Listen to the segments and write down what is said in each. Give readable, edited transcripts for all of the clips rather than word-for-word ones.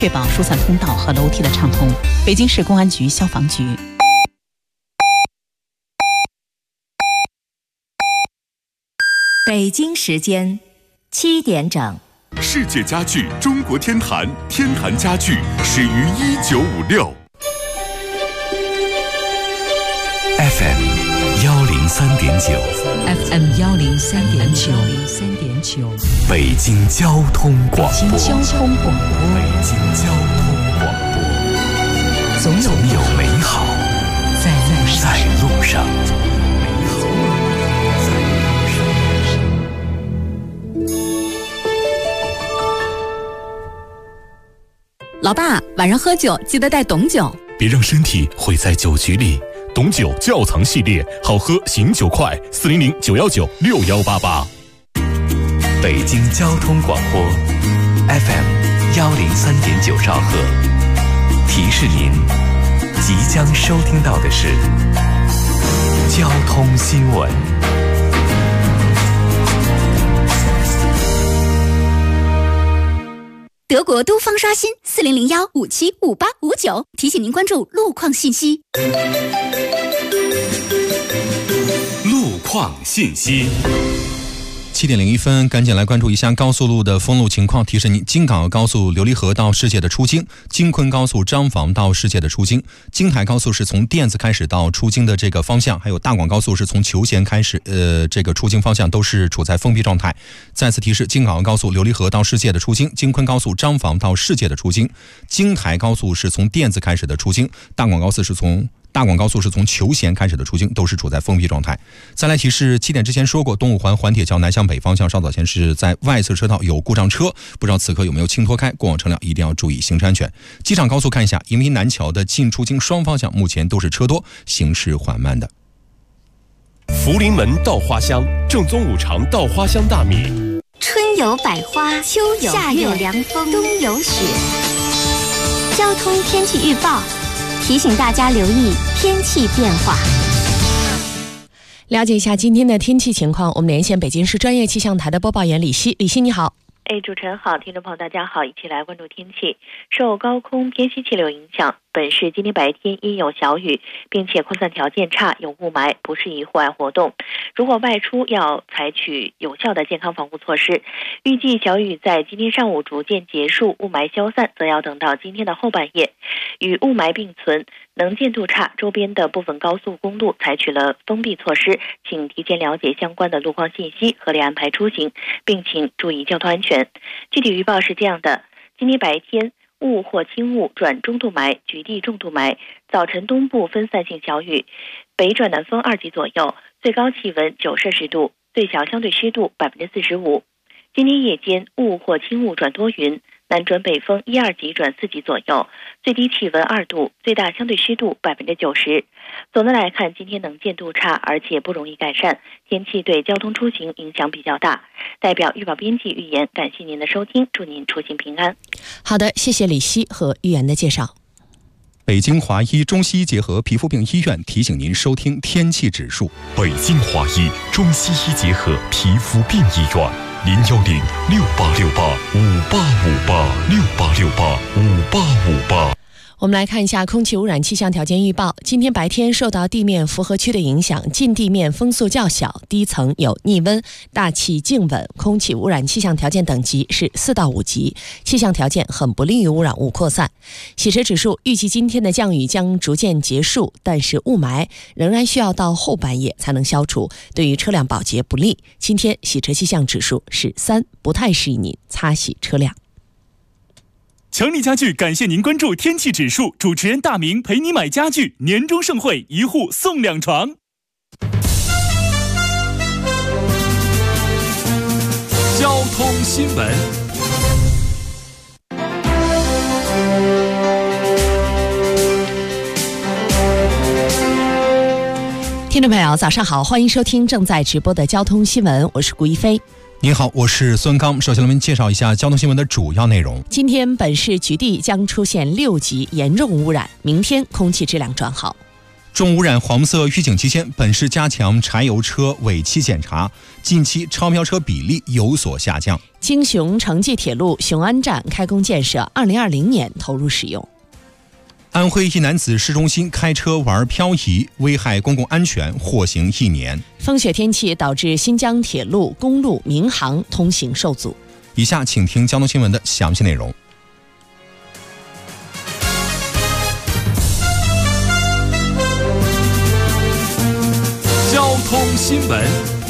确保疏散通道和楼梯的畅通。北京市公安局消防局。 北京时间7点整。 世界家具中国天坛，天坛家具始于1956。 FM 103.9 FM 103.9 北京交通广播。 北京交通广播。总有美好在路上。 老爸，晚上喝酒记得带董酒， 别让身体毁在酒局里。董酒窖藏系列，好喝醒酒快，400-919-6188。 北京交通广播 FM 103.9兆赫，提示您即将收听到的是交通新闻。 德国都方刷新400-575859，提醒您关注路况信息。 路况信息。 7点01分，赶紧来关注一下高速路的封路情况。提示您，京港澳高速琉璃河到世界的出京，京昆高速张坊到世界的出京，京台高速是从甸子开始到出京的这个方向，还有大广高速是从求贤开始，这个出京方向都是处在封闭状态。再次提示，京港澳高速琉璃河到世界的出京，京昆高速张坊到世界的出京，京台高速是从甸子开始的出京，大广高速是从求贤开始的出京，都是处在封闭状态。再来提示，7点之前说过，东五环环铁桥南向北方向稍早前是在外侧车道有故障车，不知道此刻有没有轻脱开，过往车辆一定要注意行车安全。机场高速看一下，迎宾南桥的进出京双方向目前都是车多，行驶缓慢的。 福临门稻花香，正宗五常稻花香大米。 春有百花，秋有夏有凉风，冬有雪。交通天气预报提醒大家留意天气变化。 了解一下今天的天气情况，我们连线北京市专业气象台的播报员李希。李希你好。 主持人好，听众朋友大家好，一起来关注天气。受高空偏西气流影响，本市今天白天阴有小雨，并且扩散条件差，有雾霾，不适宜户外活动。如果外出要采取有效的健康防护措施。预计小雨在今天上午逐渐结束，雾霾消散则要等到今天的后半夜。与雾霾并存，能见度差，周边的部分高速公路采取了封闭措施，请提前了解相关的路况信息，合理安排出行，并请注意交通安全。具体预报是这样的：今天白天雾或轻雾转中度霾，局地重度霾，早晨东部分散性小雨，北转南风2级左右，最高气温9摄氏度，最小相对湿度45%。今天夜间雾或轻雾转多云，南转北风1、2级转4级左右，最低气温2度，最大相对湿度90%。总的来看，今天能见度差，而且不容易改善，天气对交通出行影响比较大。代表预报编辑预言，感谢您的收听，祝您出行平安。 好的，谢谢李希和预言的介绍。 北京华医中西医结合皮肤病医院提醒您收听天气指数。 北京华医中西医结合皮肤病医院，010-6868-5858，6868-5858。 我们来看一下空气污染气象条件预报。今天白天受到地面符合区的影响，近地面风速较小，低层有逆温，大气静稳，空气污染气象条件等级是4到5级，气象条件很不利于污染物扩散。洗车指数预计今天的降雨将逐渐结束，但是雾霾仍然需要到后半夜才能消除，对于车辆保洁不利。今天洗车气象指数是3，不太适宜您擦洗车辆。 强力家具感谢您关注天气指数，主持人大明陪你买家具，年终盛会，1户送2床。 交通新闻。 听众朋友早上好，欢迎收听正在直播的交通新闻，我是顾一飞。 您好，我是孙刚。首先我们介绍一下交通新闻的主要内容。 今天本市局地将出现6级严重污染，明天空气质量转好。 重污染黄色预警期间，本市加强柴油车尾气检查，近期超标车比例有所下降。 京雄城际铁路雄安站开工建设，2020年投入使用。 安徽一男子市中心开车玩漂移，危害公共安全，获刑1年。 风雪天气导致新疆铁路、公路、民航通行受阻。 以下请听交通新闻的详细内容。 交通新闻。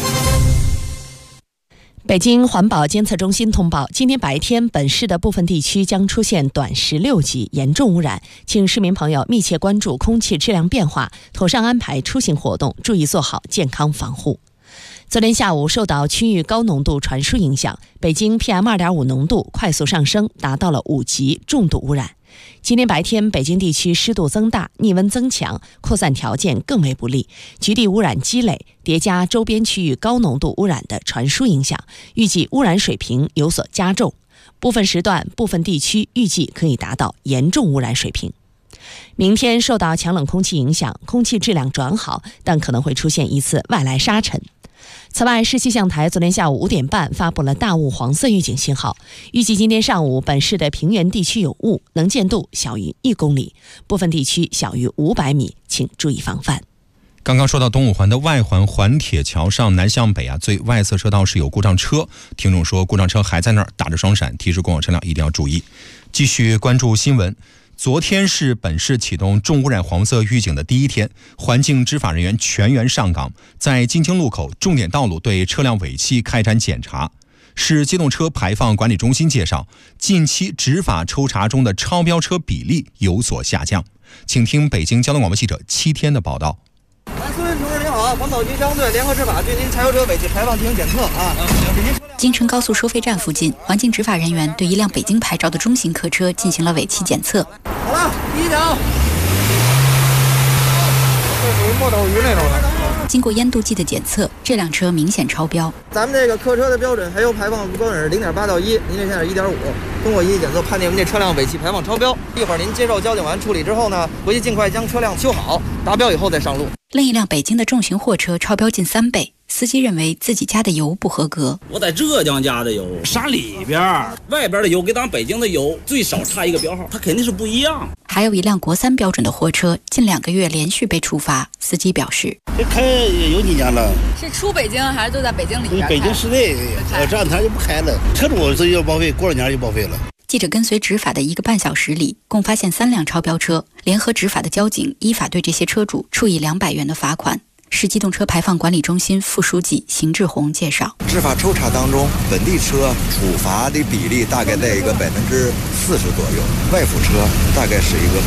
北京环保监测中心通报，今天白天本市的部分地区将出现短16级严重污染，请市民朋友密切关注空气质量变化，妥善安排出行活动，注意做好健康防护。昨天下午，受到区域高浓度传输影响，北京 PM2.5 浓度快速上升，达到了5级重度污染。今天白天，北京地区湿度增大，逆温增强，扩散条件更为不利，局地污染积累叠加周边区域高浓度污染的传输影响，预计污染水平有所加重，部分时段、部分地区预计可以达到严重污染水平。明天受到强冷空气影响，空气质量转好，但可能会出现一次外来沙尘。此外，市气象台昨天下午5点半发布了大雾黄色预警信号，预计今天上午本市的平原地区有雾，能见度小于1公里，部分地区小于500米，请注意防范。 刚刚说到东五环的外环环铁桥上南向北最外侧车道是有故障车，听众说故障车还在那儿打着双闪，提示过往车辆一定要注意。继续关注新闻。昨天是本市启动重污染黄色预警的第一天，环境执法人员全员上岗，在金清路口重点道路对车辆尾气开展检查。市机动车排放管理中心介绍，近期执法抽查中的超标车比例有所下降。请听北京交通广播记者7天的报道。 司令同志您好，环保局交通队联合执法对您柴油车尾气排放进行检测啊。 京承高速收费站附近，环境执法人员对一辆北京牌照的中型客车进行了尾气检测。 好了，第一条，这属于墨斗鱼那种的。 经过烟度计的检测，这辆车明显超标。 咱们这个客车的标准，柴油排放标准是0.8到1，您这现在是1.5。通过仪器检测，判定您这车辆尾气排放超标。一会儿您接受交警完处理之后呢，回去尽快将车辆修好，达标以后再上路。 另一辆北京的重型货车超标近3倍，司机认为自己加的油不合格。 我在浙江加的油，啥里边外边的油跟咱北京的油最少差一个标号，它肯定是不一样。 还有一辆国3标准的货车，近2个月连续被处罚。司机表示， 这开有几年了？ 是出北京还是就在北京里边？ 北京市内，这2天就不开了。车主自己要报废，过了年就报废了。 记者跟随执法的1个半小时里，共发现3辆超标车，联合执法的交警依法对这些车主处以200元的罚款。市机动车排放管理中心副书记邢志宏介绍， 执法抽查当中，本地车处罚的比例大概在一个40%左右，外府车大概是一个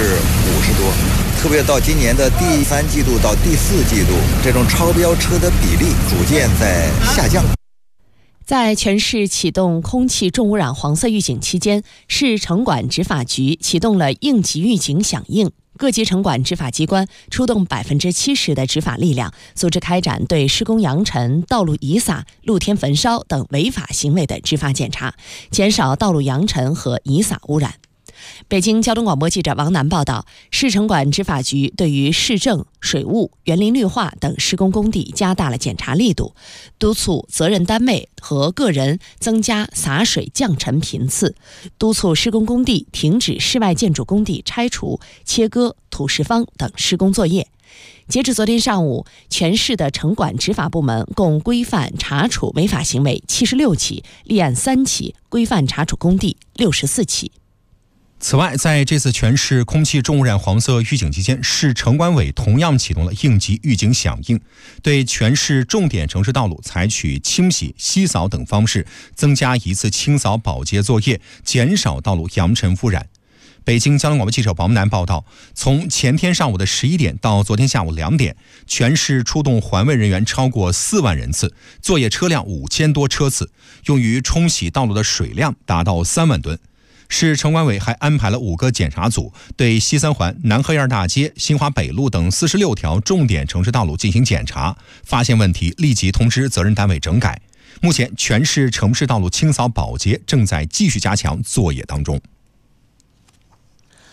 50%多。特别到今年的第3季度到第4季度，这种超标车的比例逐渐在下降。 在全市启动空气重污染黄色预警期间，市城管执法局启动了应急预警响应，各级城管执法机关出动70%的执法力量，组织开展对施工扬尘、道路遗撒、露天焚烧等违法行为的执法检查，减少道路扬尘和遗撒污染。北京交通广播记者王楠报道，市城管执法局对于市政、水务、园林绿化等施工工地加大了检查力度，督促责任单位和个人增加洒水降尘频次，督促施工工地停止室外建筑工地拆除、切割、土石方等施工作业。截至昨天上午，全市的城管执法部门共规范查处违法行为76起，立案3起，规范查处工地64起。 此外，在这次全市空气重污染黄色预警期间，市城管委同样启动了应急预警响应，对全市重点城市道路采取清洗、稀扫等方式，增加一次清扫保洁作业，减少道路扬尘污染。北京交通广播记者王楠报道，从前天上午的11点到昨天下午2点，全市出动环卫人员超过4万人次，作业车辆5000多车次，用于冲洗道路的水量达到3万吨。市城管委还安排了5个检查组，对西三环、南河沿大街、新华北路等46条重点城市道路进行检查，发现问题立即通知责任单位整改。目前，全市城市道路清扫保洁正在继续加强作业当中。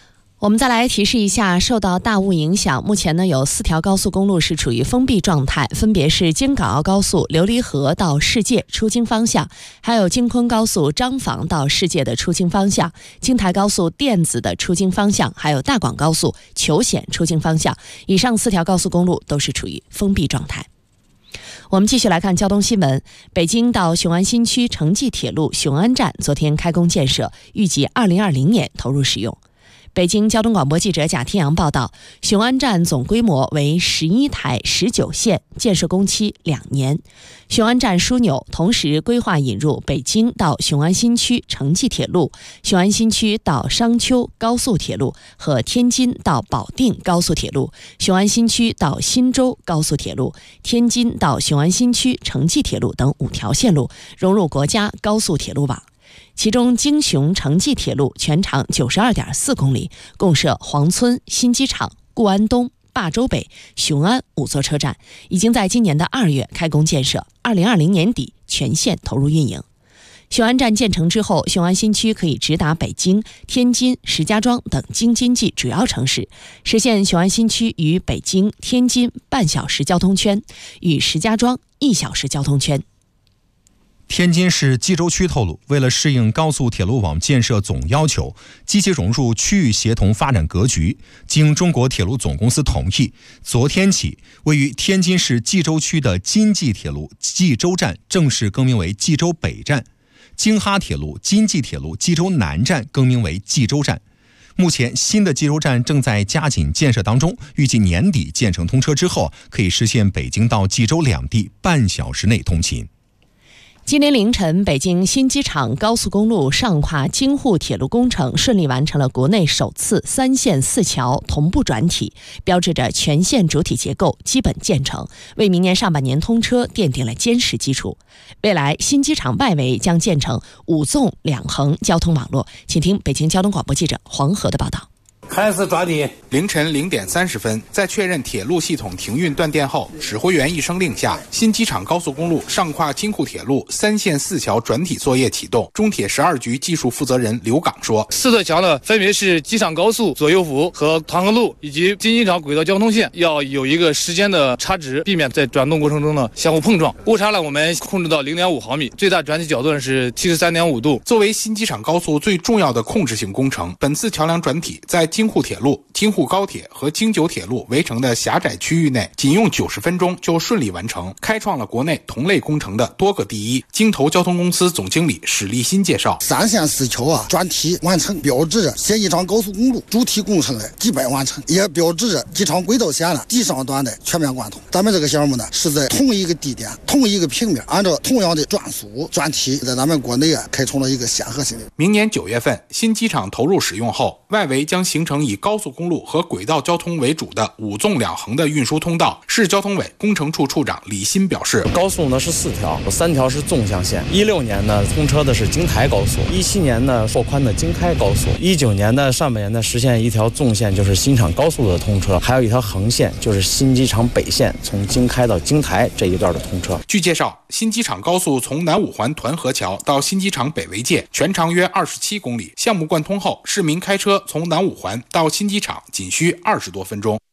我们再来提示一下，受到大雾影响，目前呢有4条高速公路是处于封闭状态，分别是京港澳高速琉璃河到世界出京方向，还有京昆高速张坊到世界的出京方向，京台高速电子的出京方向，还有大广高速求显出京方向。以上4条高速公路都是处于封闭状态。我们继续来看交通新闻。北京到雄安新区城际铁路雄安站昨天开工建设，预计2020年投入使用。北京交通广播记者贾天阳报道，雄安站总规模为11台19线，建设工期2年。雄安站枢纽同时规划引入北京到雄安新区城际铁路、雄安新区到商丘高速铁路和天津到保定高速铁路、雄安新区到新州高速铁路、天津到雄安新区城际铁路等5条线路，融入国家高速铁路网。其中京雄城际铁路全长92.4公里，共设黄村、新机场、固安东、霸州北、雄安5座车站，已经在今年的2月开工建设，2020年底全线投入运营。雄安站建成之后，雄安新区可以直达北京、天津、石家庄等京津冀主要城市，实现雄安新区与北京、天津半小时交通圈，与石家庄1小时交通圈。 天津市蓟州区透露，为了适应高速铁路网建设总要求，积极融入区域协同发展格局，经中国铁路总公司同意，昨天起，位于天津市蓟州区的津冀铁路蓟州站正式更名为蓟州北站，京哈铁路津冀铁路蓟州南站更名为蓟州站。目前新的蓟州站正在加紧建设当中，预计年底建成通车之后，可以实现北京到蓟州两地半小时内通勤。 今天凌晨，北京新机场高速公路上跨京沪铁路工程顺利完成了国内首次3线4桥同步转体，标志着全线主体结构基本建成，为明年上半年通车奠定了坚实基础。未来新机场外围将建成5纵2横交通网络。请听北京交通广播记者黄河的报道。 开始抓地。凌晨0点30分，在确认铁路系统停运断电后，指挥员一声令下，新机场高速公路上跨京沪铁路3线4桥转体作业启动。中铁12局技术负责人刘岗说 ：“4座桥呢，分别是机场高速左右幅和团河路以及京机场轨道交通线，要有一个时间的差值，避免在转动过程中呢相互碰撞。误差呢，我们控制到0.5毫米，最大转体角度是73.5度。 作为新机场高速最重要的控制性工程，本次桥梁转体在京沪铁路、京沪高铁和京九铁路围成的狭窄区域内，仅用90分钟就顺利完成，开创了国内同类工程的多个第一。京投交通公司总经理史立新介绍 ，3线4桥转体完成，标志着新机场高速公路主体工程的基本完成，也标志着机场轨道线的地上端的全面贯通。咱们这个项目呢，是在同一个地点、同一个平面，按照同样的转速转体，在咱们国内开创了一个先河性的。 明年9月份，新机场投入使用后，外围将形成以高速公路和轨道交通为主的5纵2横的运输通道。市交通委工程处处长李新表示， 高速呢是4条，3条是纵向线。16年呢通车的是京台高速，17年呢拓宽的京开高速，19年的上半年呢实现一条纵线，就是新机场高速的通车，还有一条横线，就是新机场北线从京开到京台这一段的通车。 据介绍，新机场高速从南五环团河桥到新机场北围界，全长约27公里。项目贯通后，市民开车从南五环到新机场仅需20多分钟。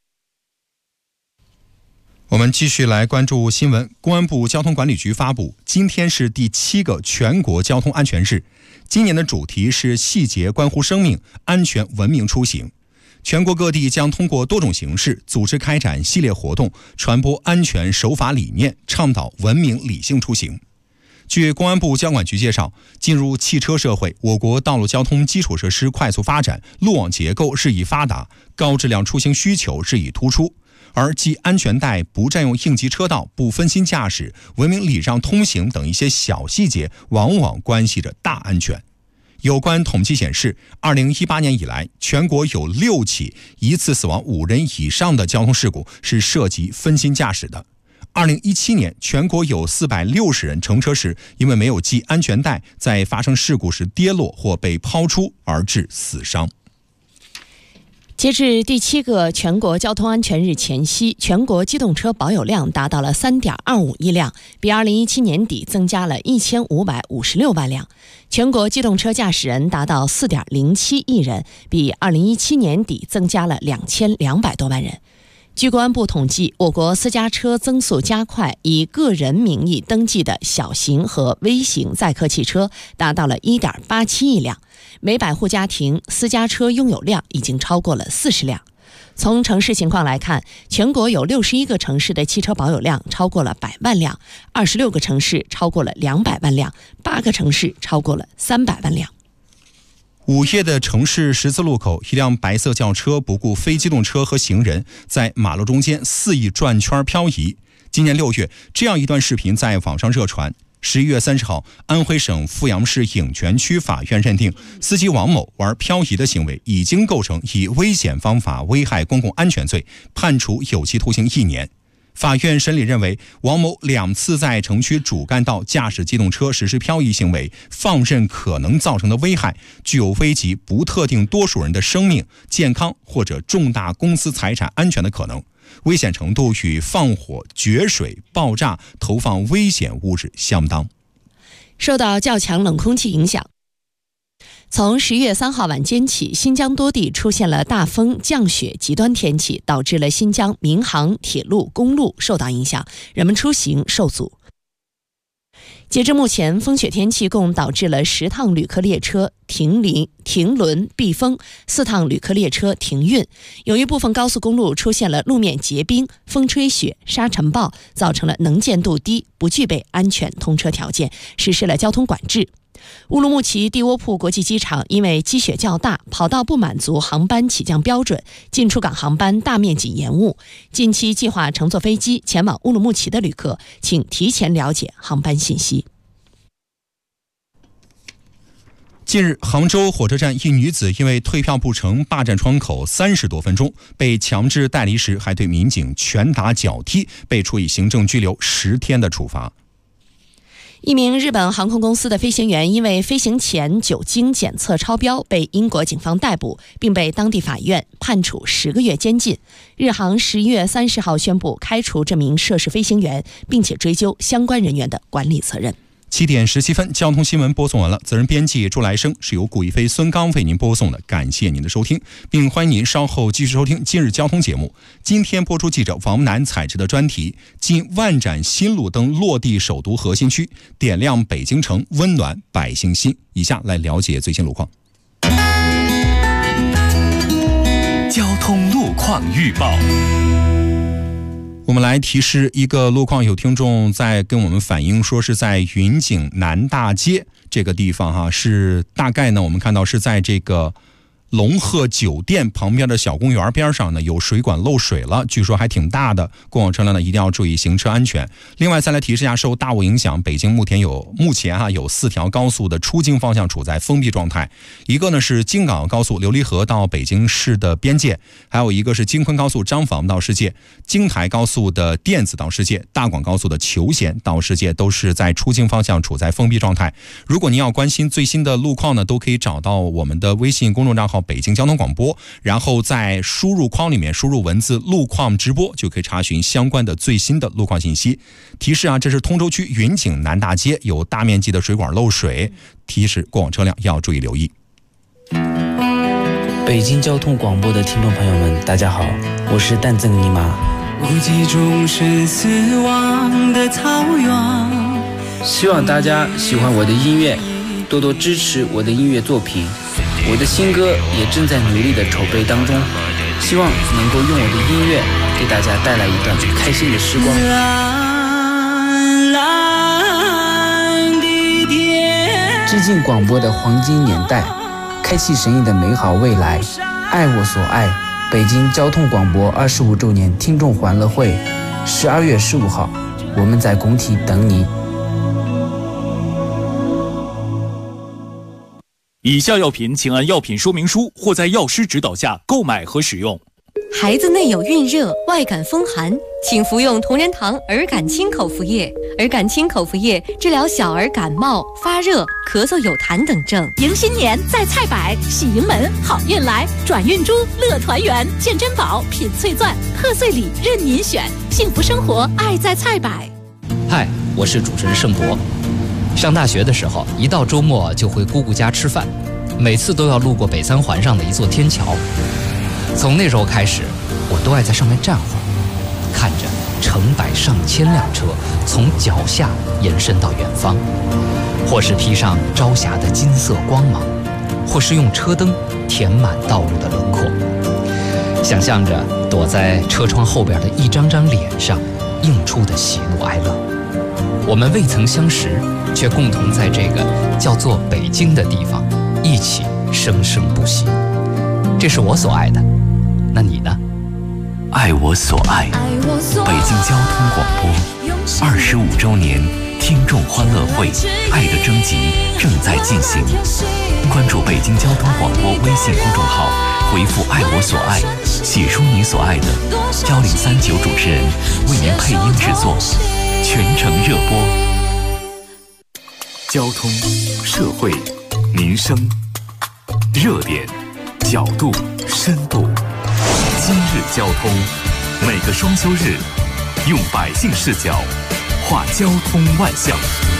我们继续来关注新闻。公安部交通管理局发布，今天是第7个全国交通安全日，今年的主题是细节关乎生命，安全文明出行。全国各地将通过多种形式组织开展系列活动，传播安全守法理念，倡导文明理性出行。据公安部交管局介绍，进入汽车社会，我国道路交通基础设施快速发展，路网结构日益发达，高质量出行需求日益突出，而系安全带、不占用应急车道、不分心驾驶、文明礼让通行等一些小细节，往往关系着大安全。有关统计显示，2018年以来，全国有6起一次死亡5人以上的交通事故是涉及分心驾驶的。2017年，全国有460人乘车时因为没有系安全带，在发生事故时跌落或被抛出而致死伤。 截至第7个全国交通安全日前夕，全国机动车保有量达到了 3.25 亿辆，比2017年底增加了1556万辆。全国机动车驾驶人达到 4.07 亿人，比2017年底增加了2200多万人。据公安部统计，我国私家车增速加快，以个人名义登记的小型和微型载客汽车达到了 1.87 亿辆，每百户家庭私家车拥有量已经超过了40辆。从城市情况来看，全国有61个城市的汽车保有量超过了100万辆，26个城市超过了200万辆，8个城市超过了300万辆。 午夜的城市十字路口，一辆白色轿车不顾非机动车和行人，在马路中间肆意转圈漂移。今年6月，这样一段视频在网上热传。11月30号，安徽省阜阳市颍泉区法院认定，司机王某玩漂移的行为已经构成以危险方法危害公共安全罪，判处有期徒刑1年。法院审理认为，王某2次在城区主干道驾驶机动车实施漂移行为，放任可能造成的危害具有危及不特定多数人的生命、健康或者重大公司财产安全的可能，危险程度与放火、决水、爆炸、投放危险物质相当。 受到较强冷空气影响，从11月3号晚间起，新疆多地出现了大风、降雪极端天气，导致了新疆民航、铁路、公路受到影响，人们出行受阻。截至目前，风雪天气共导致了10趟旅客列车停轮闭封，4趟旅客列车停运。有一部分高速公路出现了路面结冰、风吹雪、沙尘暴，造成了能见度低，不具备安全通车条件，实施了交通管制。乌鲁木齐蒂窝铺国际机场因为积雪较大，跑道不满足航班起降标准，进出港航班大面积延误。近期计划乘坐飞机前往乌鲁木齐的旅客，请提前了解航班信息。 近日，杭州火车站一女子因为退票不成，霸占窗口30多分钟，被强制带离时还对民警拳打脚踢，被处以行政拘留10天的处罚。 一名日本航空公司的飞行员因为飞行前酒精检测超标，被英国警方逮捕，并被当地法院判处10个月监禁。日航11月30号宣布开除这名涉事飞行员，并且追究相关人员的管理责任。 7点17分，交通新闻播送完了。责任编辑朱来生，是由顾一飞、孙刚为您播送的。感谢您的收听，并欢迎您稍后继续收听今日交通节目。今天播出记者王楠采制的专题：近万盏新路灯落地首都核心区，点亮北京城，温暖百姓心。以下来了解最新路况。 交通路况预报。 我们来提示一个路况，有听众在跟我们反映说是在云景南大街这个地方是大概呢我们看到是在这个龙鹤酒店旁边的小公园边上呢有水管漏水了，据说还挺大的，过往车辆呢一定要注意行车安全。另外再来提示一下，受大雾影响，北京目前有4条高速的出京方向处在封闭状态，一个呢是京港高速琉璃河到北京市的边界，还有一个是京昆高速张坊到世界，京台高速的甸子到世界，大广高速的求贤到世界，都是在出京方向处在封闭状态。如果您要关心最新的路况呢，都可以找到我们的微信公众账号北京交通广播，然后在输入框里面输入文字路况直播，就可以查询相关的最新的路况信息。提示这是通州区云景南大街有大面积的水管漏水，提示过往车辆要注意留意。 北京交通广播的听众朋友们，大家好，我是蛋赠尼玛。无际中是死亡的草原，希望大家喜欢我的音乐，多多支持我的音乐作品。我的新歌也正在努力的筹备当中，希望能够用我的音乐给大家带来一段开心的时光。蓝蓝的天，致敬广播的黄金年代，开启神异的美好未来，爱我所爱。北京交通广播25周年听众欢乐会，12月15号，我们在工体等你。 以下药品请按药品说明书或在药师指导下购买和使用。 孩子内有孕热，外感风寒，请服用同仁堂儿感清口服液。儿感清口服液治疗小儿感冒、发热、咳嗽、有痰等症。 迎新年在菜百，喜迎门好运来，转运珠乐团圆，见珍宝品翠钻，贺岁礼任您选，幸福生活爱在菜百。 嗨，我是主持人盛博。上大学的时候，一到周末就回姑姑家吃饭，每次都要路过北三环上的一座天桥。从那时候开始，我都爱在上面站会儿，看着成百上千辆车从脚下延伸到远方，或是披上朝霞的金色光芒，或是用车灯填满道路的轮廓，想象着躲在车窗后边的一张张脸上映出的喜怒哀乐。我们未曾相识，却共同在这个叫做北京的地方一起生生不息。这是我所爱的，那你呢？ 爱我所爱，北京交通广播25周年听众欢乐会爱的征集正在进行，关注北京交通广播微信公众号，回复爱我所爱，写出你所爱的，1039主持人为您配音制作，全程热播。交通、社会、民生，热点、角度、深度。今日交通，每个双休日，用百姓视角话交通万象。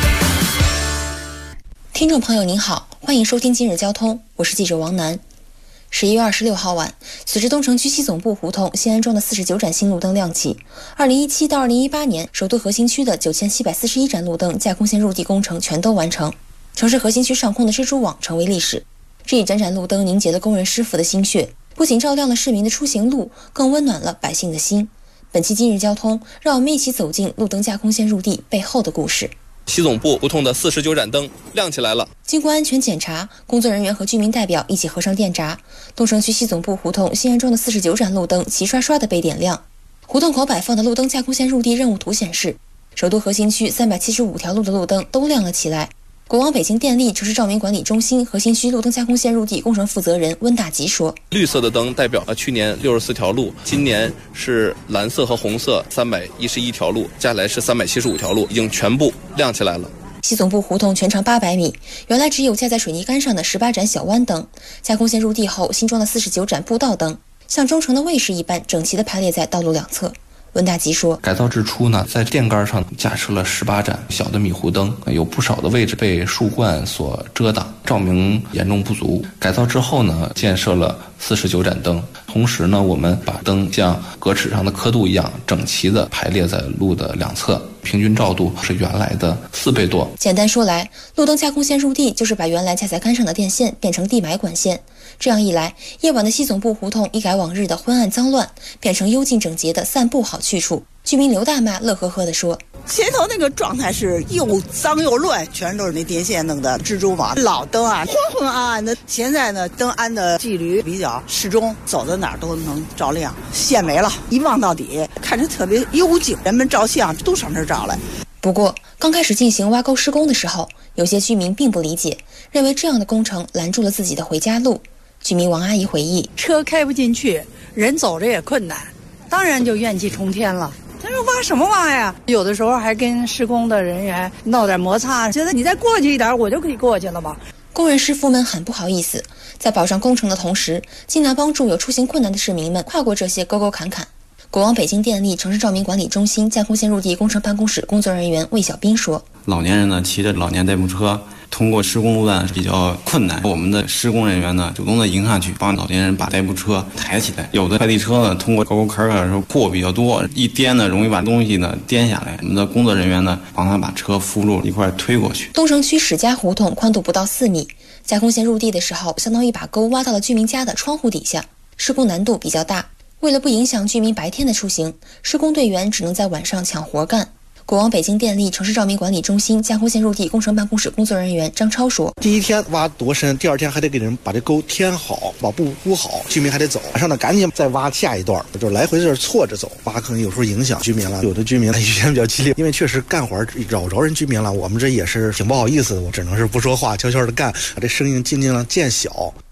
听众朋友您好，欢迎收听今日交通，我是记者王楠。11月26号晚，随着东城区西总部胡同新安装的49盏新路灯亮起，2017到2018年首都核心区的9741盏路灯架空线入地工程全都完成，城市核心区上空的蜘蛛网成为历史。这一盏盏路灯凝结了工人师傅的心血，不仅照亮了市民的出行路，更温暖了百姓的心。本期今日交通，让我们一起走进路灯架空线入地背后的故事。 西总部胡同的49盏灯亮起来了。 经过安全检查，工作人员和居民代表一起合上电闸，东城区西总部胡同新安装的49盏路灯齐刷刷地被点亮。胡同口摆放的路灯架空线入地任务图显示，首都核心区375条路的路灯都亮了起来。国网北京电力城市照明管理中心核心区路灯架空线入地工程负责人温大吉说， 绿色的灯代表了去年64条路，今年是蓝色和红色311条路，加起来是375条路，已经全部亮起来了。 西总部胡同全长800米，原来只有架在水泥杆上的18盏小弯灯，架空线入地后新装的49盏步道灯，像忠诚的卫士一般整齐地排列在道路两侧。温大吉说， 改造之初呢，在电杆上架设了18盏小的迷糊灯，有不少的位置被树冠所遮挡，照明严重不足。改造之后呢，建设了49盏灯，同时呢，我们把灯像格尺上的刻度一样整齐地排列在路的两侧，平均照度是原来的4倍多。 简单说来，路灯架空线入地就是把原来架在杆上的电线变成地埋管线。这样一来，夜晚的西总部胡同一改往日的昏暗脏乱，变成幽静整洁的散步好去处。居民刘大妈乐呵呵地说， 前头那个状态是又脏又乱，全都是那电线弄的蜘蛛网，老灯啊昏昏暗暗的。现在呢，灯安的纪律比较适中，走到哪儿都能照亮，线没了，一望到底，看着特别幽静，人们照相都上这儿照来。 不过刚开始进行挖沟施工的时候，有些居民并不理解，认为这样的工程拦住了自己的回家路。居民王阿姨回忆， 车开不进去，人走着也困难，当然就怨气冲天了。他说挖什么挖呀？有的时候还跟施工的人员闹点摩擦，觉得你再过去一点，我就可以过去了吧。 工人师傅们很不好意思，在保障工程的同时，尽量帮助有出行困难的市民们跨过这些沟沟坎坎。国网北京电力城市照明管理中心架空线入地工程办公室工作人员魏小兵说， 老年人呢骑着老年代步车通过施工路段比较困难，我们的施工人员呢主动的迎上去，帮老年人把代步车抬起来。有的快递车呢通过沟沟坎坎的时候货比较多，一颠呢容易把东西呢颠下来，我们的工作人员呢帮他把车扶住一块推过去。 东城区史家胡同宽度不到4米，架空线入地的时候，相当于把沟挖到了居民家的窗户底下，施工难度比较大。为了不影响居民白天的出行，施工队员只能在晚上抢活干。国网北京电力城市照明管理中心架空线入地工程办公室工作人员张超说， 第一天挖多深，第二天还得给人把这沟填好，把布铺好，居民还得走，晚上呢赶紧再挖下一段，就来回这错着走，挖可能有时候影响居民了。有的居民语言比较激烈，因为确实干活扰着人居民了，我们这也是挺不好意思的，我只能是不说话，悄悄的干，把这声音尽量减小。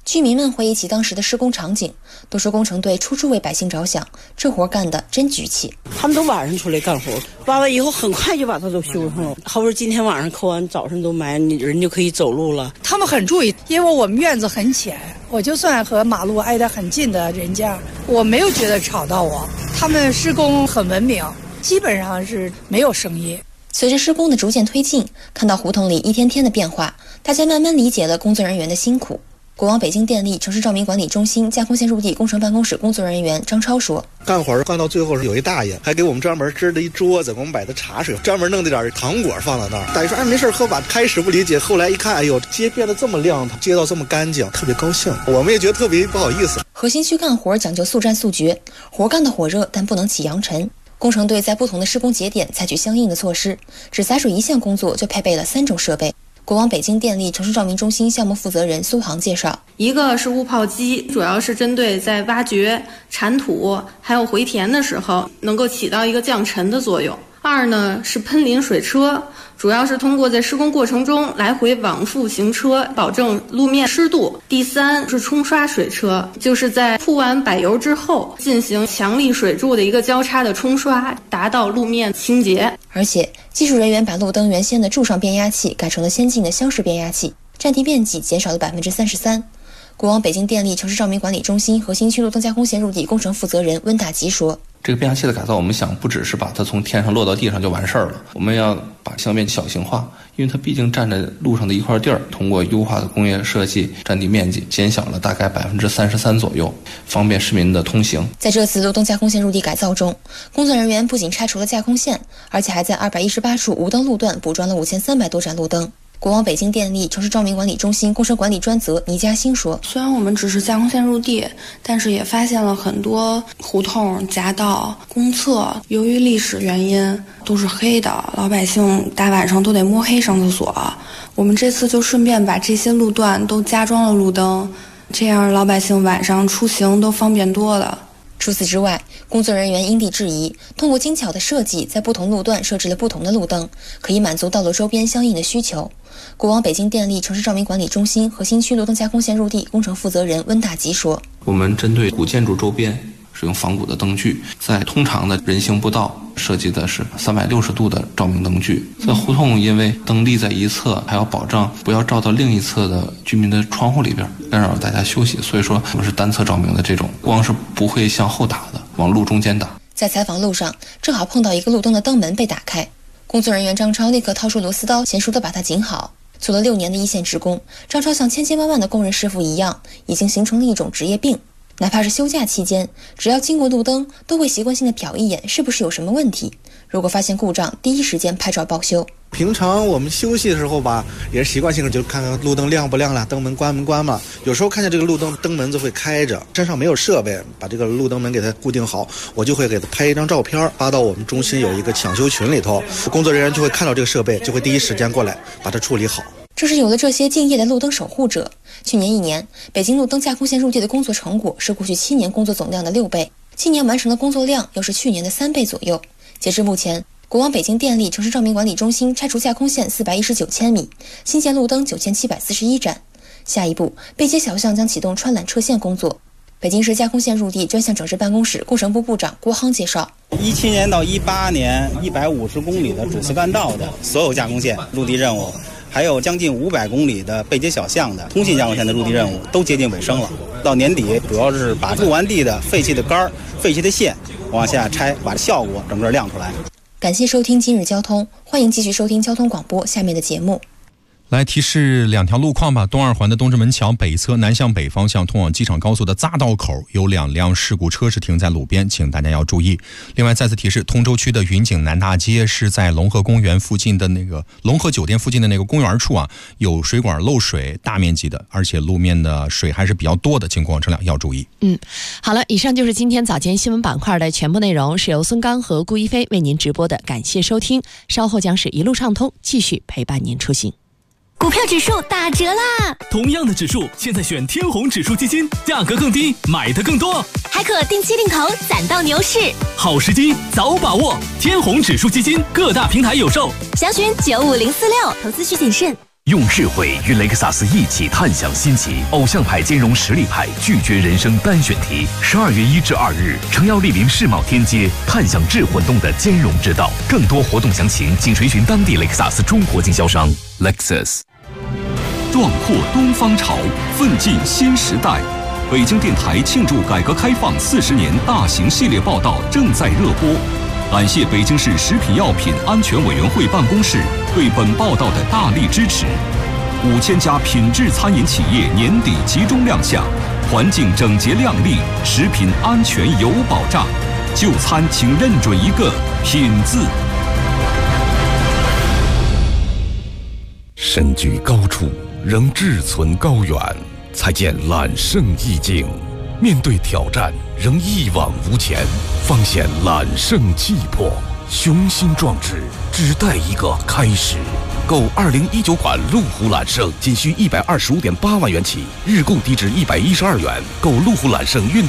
居民们回忆起当时的施工场景，都说工程队处处为百姓着想，这活干得真举气。 他们都晚上出来干活，挖完以后很快就把它都修上了。好不容易今天晚上抠完，早上都埋，人就可以走路了。 他们很注意，因为我们院子很浅，我就算和马路挨得很近的人家，我没有觉得吵到我。他们施工很文明，基本上是没有声音。 随着施工的逐渐推进，看到胡同里一天天的变化，大家慢慢理解了工作人员的辛苦。国网北京电力城市照明管理中心架空线入地工程办公室工作人员张超说， 干活干到最后有一大爷还给我们专门支了一桌子，给我们摆的茶水，专门弄的点糖果放在那儿。大爷说没事喝吧。开始不理解，后来一看，哎呦，街变得这么亮，街道这么干净，特别高兴。我们也觉得特别不好意思。 核心区干活讲究速战速决，活干得火热，但不能起扬尘。工程队在不同的施工节点采取相应的措施，只洒水一项工作就配备了3种设备。国网北京电力城市照明中心项目负责人苏航介绍， 一个是雾泡机，主要是针对在挖掘、铲土还有回填的时候能够起到一个降尘的作用。2呢是喷淋水车，主要是通过在施工过程中来回往复行车，保证路面湿度。第3是冲刷水车，就是在铺完柏油之后进行强力水柱的一个交叉的冲刷，达到路面清洁。 而且技术人员把路灯原先的柱上变压器改成了先进的箱式变压器，占地面积减少了33%。国网北京电力城市照明管理中心核心区路灯加工线入地工程负责人温大吉说， 这个变压器的改造，我们想不只是把它从天上落到地上就完事儿了，我们要把相面小型化，因为它毕竟占着路上的一块地儿，通过优化的工业设计，占地面积减小了大概33%左右，方便市民的通行。 在这次路灯加工线入地改造中，工作人员不仅拆除了架空线，而且还在218处无灯路段补装了5300多盏路灯。国网北京电力城市照明管理中心工程管理专责倪嘉欣说， 虽然我们只是架空线入地，但是也发现了很多胡同、夹道、公厕由于历史原因都是黑的，老百姓大晚上都得摸黑上厕所。我们这次就顺便把这些路段都加装了路灯，这样老百姓晚上出行都方便多了。 除此之外，工作人员因地制宜，通过精巧的设计，在不同路段设置了不同的路灯，可以满足道路周边相应的需求。国网北京电力城市照明管理中心核心区路灯加工线入地工程负责人温大吉说， 我们针对古建筑周边使用仿古的灯具，在通常的人行步道设计的是360度的照明灯具。在胡同，因为灯立在一侧，还要保障不要照到另一侧的居民的窗户里边，干扰大家休息，所以说我们是单侧照明的这种，光是不会向后打的，往路中间打。 在采访路上，正好碰到一个路灯的灯门被打开，工作人员张超立刻掏出螺丝刀，娴熟地把它紧好。做了6年的一线职工，张超像千千万万的工人师傅一样，已经形成了一种职业病。哪怕是休假期间，只要经过路灯，都会习惯性的瞟一眼是不是有什么问题。如果发现故障，第一时间拍照报修。 平常我们休息的时候吧，也是习惯性的就看看路灯亮不亮了，灯门关没关嘛。有时候看见这个路灯灯门子会开着，身上没有设备，把这个路灯门给它固定好，我就会给它拍一张照片，发到我们中心有一个抢修群里头，工作人员就会看到这个设备，就会第一时间过来把它处理好。 正是有了这些敬业的路灯守护者，去年1年，北京路灯架空线入地的工作成果是过去7年工作总量的6倍，今年完成的工作量又是去年的3倍左右。截至目前，国网北京电力城市照明管理中心拆除架空线419千米，新建路灯9741盏。下一步，背街小巷将启动穿缆撤线工作。北京市架空线入地专项整治办公室工程部部长郭夯介绍 ，17年到18年150公里的主次干道的所有架空线入地任务，还有将近500公里的背街小巷的通信架空线的入地任务都接近尾声了。到年底，主要是把入完地的废弃的杆、废弃的线往下拆，把效果整个亮出来。 感谢收听今日交通，欢迎继续收听交通广播下面的节目。 来提示2条路况吧。东二环的东直门桥北侧南向北方向通往机场高速的匝道口有2辆事故车是停在路边，请大家要注意。另外再次提示，通州区的云景南大街是在龙河公园附近的那个龙河酒店附近的那个公园处啊，有水管漏水，大面积的，而且路面的水还是比较多的，请过往车辆要注意。 好了，以上就是今天早间新闻板块的全部内容，是由孙刚和顾一飞为您直播的，感谢收听。稍后将是一路畅通，继续陪伴您出行。 股票指数打折啦！ 同样的指数，现在选天弘指数基金，价格更低，买的更多， 还可定期定投，攒到牛市。 好时机，早把握！天弘指数基金各大平台有售， 详询95046，投资需谨慎。 用智慧与雷克萨斯一起探享新奇，偶像派兼容实力派，拒绝人生单选题。12月1至2日，诚邀莅临世贸天阶，探享智混动的兼容之道。更多活动详情，请垂询当地雷克萨斯中国经销商 Lexus。 壮阔东方潮，奋进新时代。北京电台庆祝改革开放40年大型系列报道正在热播。感谢北京市食品药品安全委员会办公室对本报道的大力支持。5000家品质餐饮企业年底集中亮相，环境整洁亮丽，食品安全有保障。就餐请认准一个“品”字。 身居高处，仍志存高远，才见揽胜意境；面对挑战，仍一往无前，方显揽胜气魄。雄心壮志，只待一个开始。购2019款路虎揽胜，仅需125.8万元起，日供低至112元。购路虎揽胜运